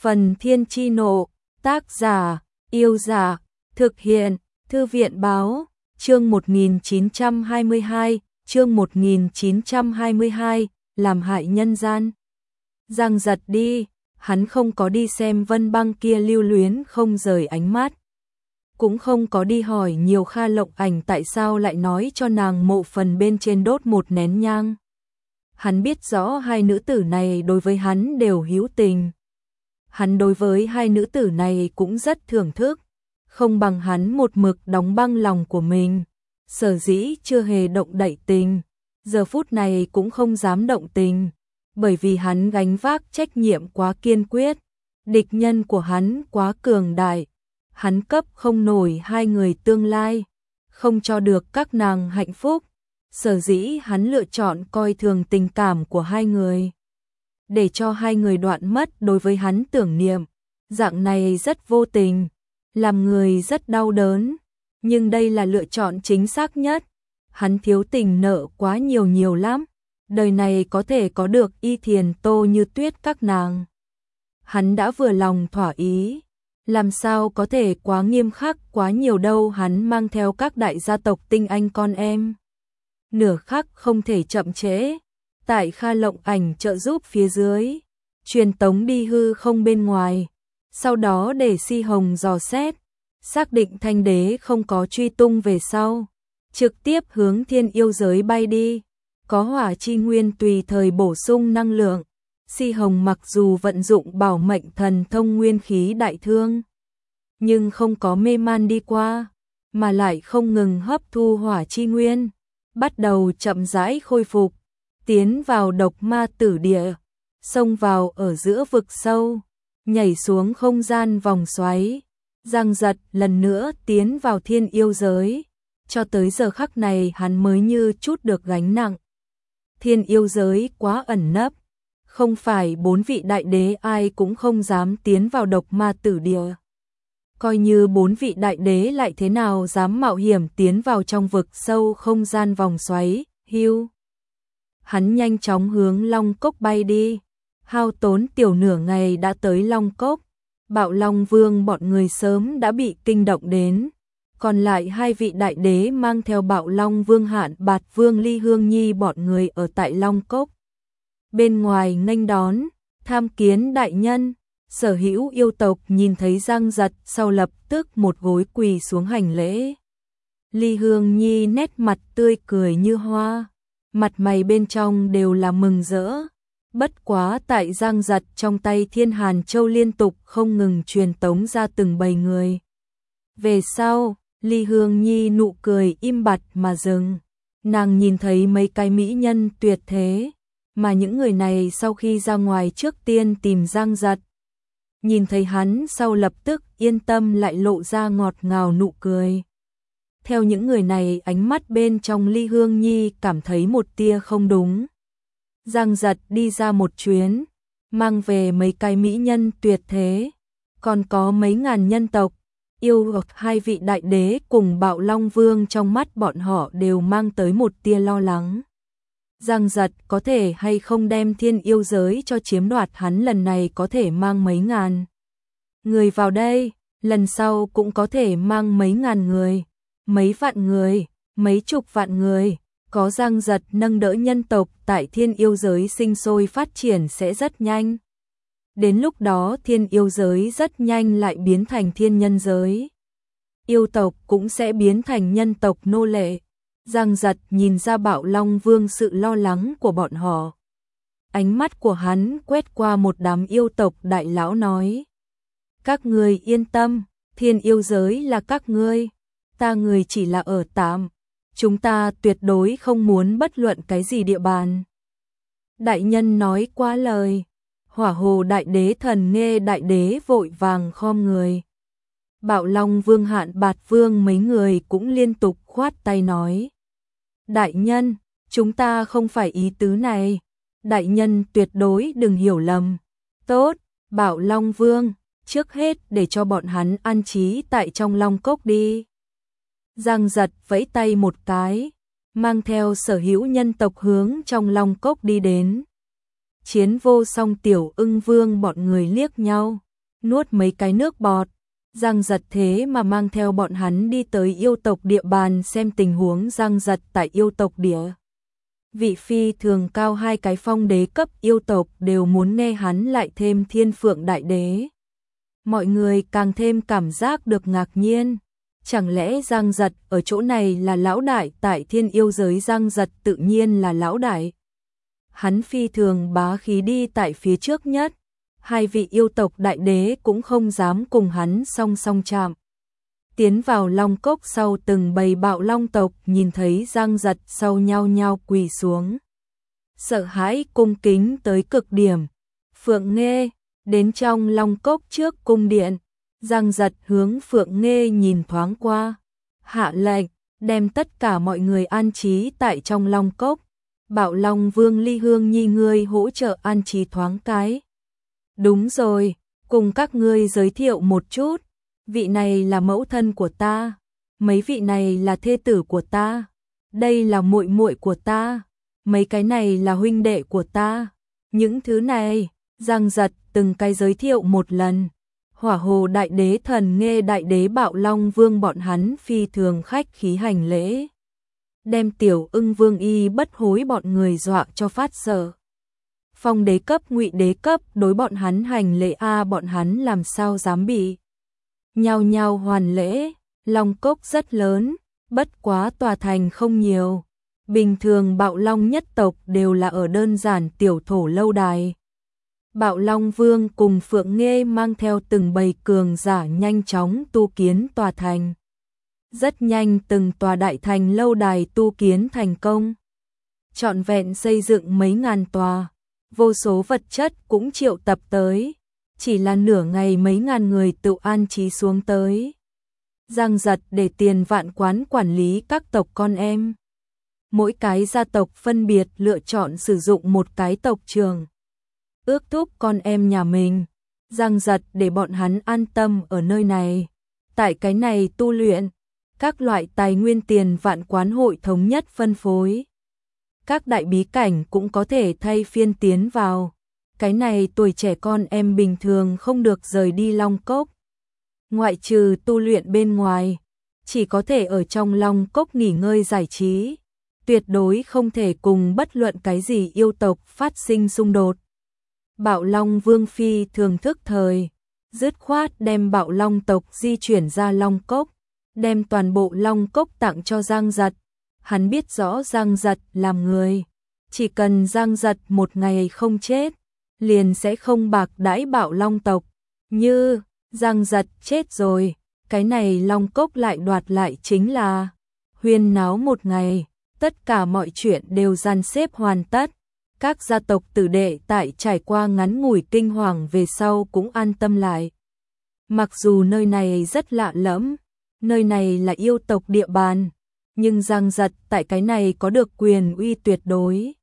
Phần Thiên Chi Nộ, tác giả, Yêu Giả, thực hiện, Thư viện Báo, chương 1922, làm hại nhân gian. Giang Giật đi, hắn không có đi xem Vân Băng kia lưu luyến không rời ánh mắt. Cũng không có đi hỏi nhiều Kha Lộng Ảnh tại sao lại nói cho nàng mộ phần bên trên đốt một nén nhang. Hắn biết rõ hai nữ tử này đối với hắn đều hữu tình. Hắn đối với hai nữ tử này cũng rất thưởng thức, không bằng hắn một mực đóng băng lòng của mình. Sở dĩ chưa hề động đậy tình, giờ phút này cũng không dám động tình, bởi vì hắn gánh vác trách nhiệm quá kiên quyết, địch nhân của hắn quá cường đại, hắn cấp không nổi hai người tương lai, không cho được các nàng hạnh phúc, sở dĩ hắn lựa chọn coi thường tình cảm của hai người, để cho hai người đoạn mất đối với hắn tưởng niệm, dạng này rất vô tình, làm người rất đau đớn, nhưng đây là lựa chọn chính xác nhất. Hắn thiếu tình nợ quá nhiều lắm, đời này có thể có được Y Thiền Tô Như Tuyết các nàng. Hắn đã vừa lòng thỏa ý, làm sao có thể quá nghiêm khắc quá nhiều đâu, hắn mang theo các đại gia tộc tinh anh con em. Nửa khắc không thể chậm trễ, tại Kha Lộng Ảnh trợ giúp phía dưới, truyền tống đi hư không bên ngoài, sau đó để Si Hồng dò xét, xác định Thanh Đế không có truy tung về sau, trực tiếp hướng Thiên Yêu giới bay đi, có hỏa chi nguyên tùy thời bổ sung năng lượng. Si Hồng mặc dù vận dụng bảo mệnh thần thông nguyên khí đại thương, nhưng không có mê man đi qua, mà lại không ngừng hấp thu hỏa chi nguyên, bắt đầu chậm rãi khôi phục, tiến vào độc ma tử địa, xông vào ở giữa vực sâu, nhảy xuống không gian vòng xoáy. Giang Giật lần nữa tiến vào Thiên Yêu giới, cho tới giờ khắc này hắn mới như chút được gánh nặng. Thiên Yêu giới quá ẩn nấp, không phải 4 vị đại đế ai cũng không dám tiến vào độc ma tử địa. Coi như 4 vị đại đế lại thế nào dám mạo hiểm tiến vào trong vực sâu không gian vòng xoáy, hưu. Hắn nhanh chóng hướng Long Cốc bay đi, hao tốn tiểu nửa ngày đã tới Long Cốc. Bạo Long Vương bọn người sớm đã bị kinh động đến, còn lại hai vị đại đế mang theo Bạo Long Vương Hạn Bạt Vương Ly Hương Nhi bọn người ở tại Long Cốc. Bên ngoài nghênh đón, tham kiến đại nhân, sở hữu yêu tộc nhìn thấy Giang Giật sau lập tức một gối quỳ xuống hành lễ. Ly Hương Nhi nét mặt tươi cười như hoa, mặt mày bên trong đều là mừng rỡ. Bất quá tại Giang Giật trong tay Thiên Hàn Châu liên tục không ngừng truyền tống ra từng bầy người. Về sau, Ly Hương Nhi nụ cười im bặt mà dừng. Nàng nhìn thấy mấy cái mỹ nhân tuyệt thế, mà những người này sau khi ra ngoài trước tiên tìm Giang Giật. Nhìn thấy hắn sau lập tức yên tâm lại lộ ra ngọt ngào nụ cười. Theo những người này ánh mắt bên trong Ly Hương Nhi cảm thấy một tia không đúng. Giang Giật đi ra một chuyến, mang về mấy cái mỹ nhân tuyệt thế, còn có mấy ngàn nhân tộc, yêu hai vị đại đế cùng Bạo Long Vương trong mắt bọn họ đều mang tới một tia lo lắng. Giang Giật có thể hay không đem Thiên Yêu giới cho chiếm đoạt, hắn lần này có thể mang mấy ngàn người vào đây, lần sau cũng có thể mang mấy ngàn người, mấy vạn người, mấy chục vạn người. Có Giang Giật nâng đỡ nhân tộc tại Thiên Yêu giới sinh sôi phát triển sẽ rất nhanh. Đến lúc đó Thiên Yêu giới rất nhanh lại biến thành thiên nhân giới. Yêu tộc cũng sẽ biến thành nhân tộc nô lệ. Giang Giật nhìn ra Bạo Long Vương sự lo lắng của bọn họ. Ánh mắt của hắn quét qua một đám yêu tộc đại lão nói. Các ngươi yên tâm, Thiên Yêu giới là các ngươi, ta người chỉ là ở tạm. Chúng ta tuyệt đối không muốn bất luận cái gì địa bàn. Đại nhân nói quá lời. Hỏa Hồ đại đế Thần Nghê đại đế vội vàng khom người. Bạo Long Vương Hạn Bạt Vương mấy người cũng liên tục khoát tay nói. Đại nhân, chúng ta không phải ý tứ này. Đại nhân tuyệt đối đừng hiểu lầm. Tốt, Bạo Long Vương, trước hết để cho bọn hắn an trí tại trong Long Cốc đi. Giang Giật vẫy tay một cái, mang theo sở hữu nhân tộc hướng trong Long Cốc đi đến. Chiến Vô Song Tiểu Ưng Vương bọn người liếc nhau, nuốt mấy cái nước bọt. Giang Giật thế mà mang theo bọn hắn đi tới yêu tộc địa bàn xem tình huống. Giang Giật tại yêu tộc địa vị phi thường cao, 2 cái phong đế cấp yêu tộc đều muốn nghe hắn lại thêm Thiên Phượng Đại Đế. Mọi người càng thêm cảm giác được ngạc nhiên. Chẳng lẽ Giang Giật ở chỗ này là lão đại tại thiên yêu giới? Giang Giật tự nhiên là lão đại. Hắn phi thường bá khí đi tại phía trước nhất. 2 vị yêu tộc đại đế cũng không dám cùng hắn song song chạm. Tiến vào Long Cốc sau, từng bầy bạo long tộc nhìn thấy Giang Giật sau nhao nhao quỳ xuống. Sợ hãi cung kính tới cực điểm. Phượng Nghê đến trong Long Cốc trước cung điện. Giang Giật hướng Phượng Nghê nhìn thoáng qua. Hạ lệnh, đem tất cả mọi người an trí tại trong Long Cốc. Bạo Long Vương Ly Hương Nhi, ngươi hỗ trợ an trí thoáng cái. Đúng rồi, cùng các ngươi giới thiệu một chút. Vị này là mẫu thân của ta. Mấy vị này là thê tử của ta. Đây là muội muội của ta. Mấy cái này là huynh đệ của ta. Những thứ này, Giang Giật từng cái giới thiệu một lần. Hỏa Hồ Đại Đế, Thần Nghê Đại Đế, Bạo Long Vương bọn hắn phi thường khách khí hành lễ. Đem Tiểu Ưng Vương Y Bất Hối bọn người dọa cho phát sợ. Phong đế cấp, Ngụy đế cấp đối bọn hắn hành lễ bọn hắn làm sao dám bị. Nhao nhao hoàn lễ. Long Cốc rất lớn, bất quá tòa thành không nhiều. Bình thường Bạo Long nhất tộc đều là ở đơn giản tiểu thổ lâu đài. Bạo Long Vương cùng Phượng Nghê mang theo từng bầy cường giả nhanh chóng tu kiến tòa thành. Rất nhanh từng tòa đại thành lâu đài tu kiến thành công. Trọn vẹn xây dựng mấy ngàn tòa, vô số vật chất cũng triệu tập tới. Chỉ là nửa ngày mấy ngàn người tự an trí xuống tới. Giang Giật để Tiền Vạn Quán quản lý các tộc con em. Mỗi cái gia tộc phân biệt lựa chọn sử dụng một cái tộc trường. Ước thúc con em nhà mình. Giang Giật để bọn hắn an tâm ở nơi này. Tại cái này tu luyện. Các loại tài nguyên Tiền Vạn Quán hội thống nhất phân phối. Các đại bí cảnh cũng có thể thay phiên tiến vào. Cái này tuổi trẻ con em bình thường không được rời đi Long Cốc. Ngoại trừ tu luyện bên ngoài, chỉ có thể ở trong Long Cốc nghỉ ngơi giải trí. Tuyệt đối không thể cùng bất luận cái gì yêu tộc phát sinh xung đột. Bạo Long Vương phi thường thức thời, dứt khoát đem Bạo Long tộc di chuyển ra Long Cốc, đem toàn bộ Long Cốc tặng cho Giang Giật. Hắn biết rõ Giang Giật làm người, chỉ cần Giang Giật một ngày không chết, liền sẽ không bạc đãi Bạo Long tộc. Như Giang Giật chết rồi, cái này Long Cốc lại đoạt lại chính là huyên náo một ngày. Tất cả mọi chuyện đều dàn xếp hoàn tất. Các gia tộc tử đệ tại trải qua ngắn ngủi kinh hoàng về sau cũng an tâm lại. Mặc dù nơi này rất lạ lẫm, nơi này là yêu tộc địa bàn, nhưng Giang Giật tại cái này có được quyền uy tuyệt đối.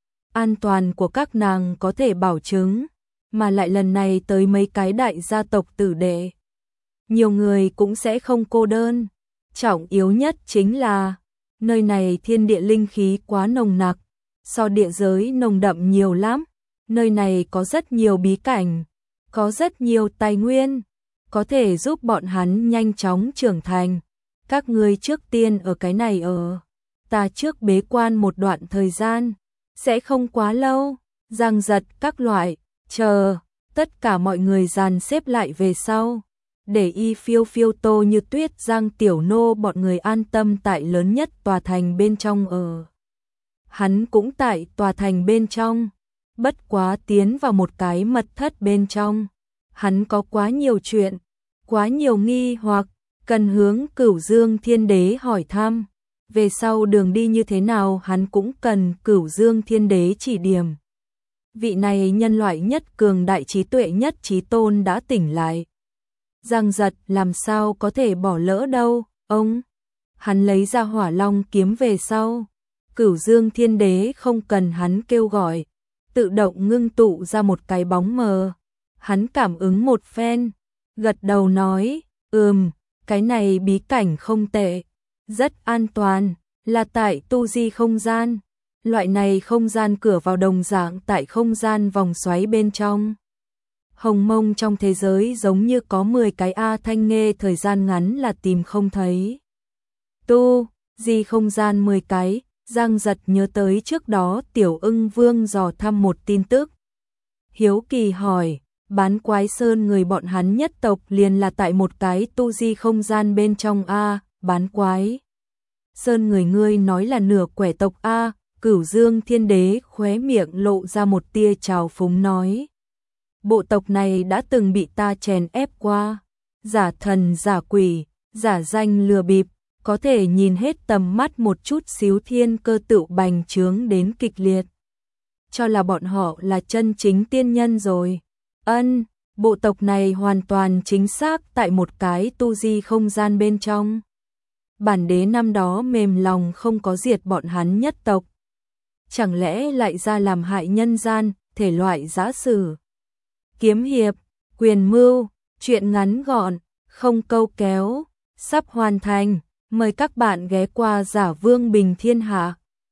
An toàn của các nàng có thể bảo chứng, mà lại lần này tới mấy cái đại gia tộc tử đệ. Nhiều người cũng sẽ không cô đơn. Trọng yếu nhất chính là nơi này thiên địa linh khí quá nồng nặc, so địa giới nồng đậm nhiều lắm. Nơi này có rất nhiều bí cảnh, có rất nhiều tài nguyên, có thể giúp bọn hắn nhanh chóng trưởng thành. Các ngươi trước tiên ở cái này ở, ta trước bế quan một đoạn thời gian, sẽ không quá lâu. Giang Giật các loại, chờ, tất cả mọi người dàn xếp lại về sau. Để Y Phiêu Phiêu, Tô Như Tuyết, Giang Tiểu Nô bọn người an tâm tại lớn nhất tòa thành bên trong ở. Hắn cũng tại tòa thành bên trong, bất quá tiến vào một cái mật thất bên trong. Hắn có quá nhiều chuyện, quá nhiều nghi hoặc, cần hướng Cửu Dương Thiên Đế hỏi thăm. Về sau đường đi như thế nào hắn cũng cần Cửu Dương Thiên Đế chỉ điểm. Vị này nhân loại nhất cường đại trí tuệ nhất trí tôn đã tỉnh lại. Giang Giật làm sao có thể bỏ lỡ đâu, ông. Hắn lấy ra Hỏa Long kiếm về sau. Cửu Dương Thiên Đế không cần hắn kêu gọi, tự động ngưng tụ ra một cái bóng mờ. Hắn cảm ứng một phen, gật đầu nói, cái này bí cảnh không tệ, rất an toàn, là tại tu di không gian. Loại này không gian cửa vào đồng dạng tại không gian vòng xoáy bên trong. Hồng mông trong thế giới giống như có 10 cái A Thanh Nghê thời gian ngắn là tìm không thấy. Tu, di không gian 10 cái, Giang Giật nhớ tới trước đó Tiểu Ưng Vương dò thăm một tin tức. Hiếu kỳ hỏi, Bán Quái Sơn người bọn hắn nhất tộc liền là tại một cái tu di không gian bên trong A, Bán Quái Sơn người ngươi nói là nửa quẻ tộc A. Cửu Dương Thiên Đế khóe miệng lộ ra một tia trào phúng nói. Bộ tộc này đã từng bị ta chèn ép qua, giả thần giả quỷ, giả danh lừa bịp, có thể nhìn hết tầm mắt một chút xíu thiên cơ tự bành trướng đến kịch liệt. Cho là bọn họ là chân chính tiên nhân rồi. Bộ tộc này hoàn toàn chính xác tại một cái tu di không gian bên trong. Bản đế năm đó mềm lòng không có diệt bọn hắn nhất tộc. Chẳng lẽ lại ra làm hại nhân gian, thể loại giã sử. Kiếm hiệp, quyền mưu, chuyện ngắn gọn, không câu kéo, sắp hoàn thành. Mời các bạn ghé qua Giả Vương Bình Thiên Hạ.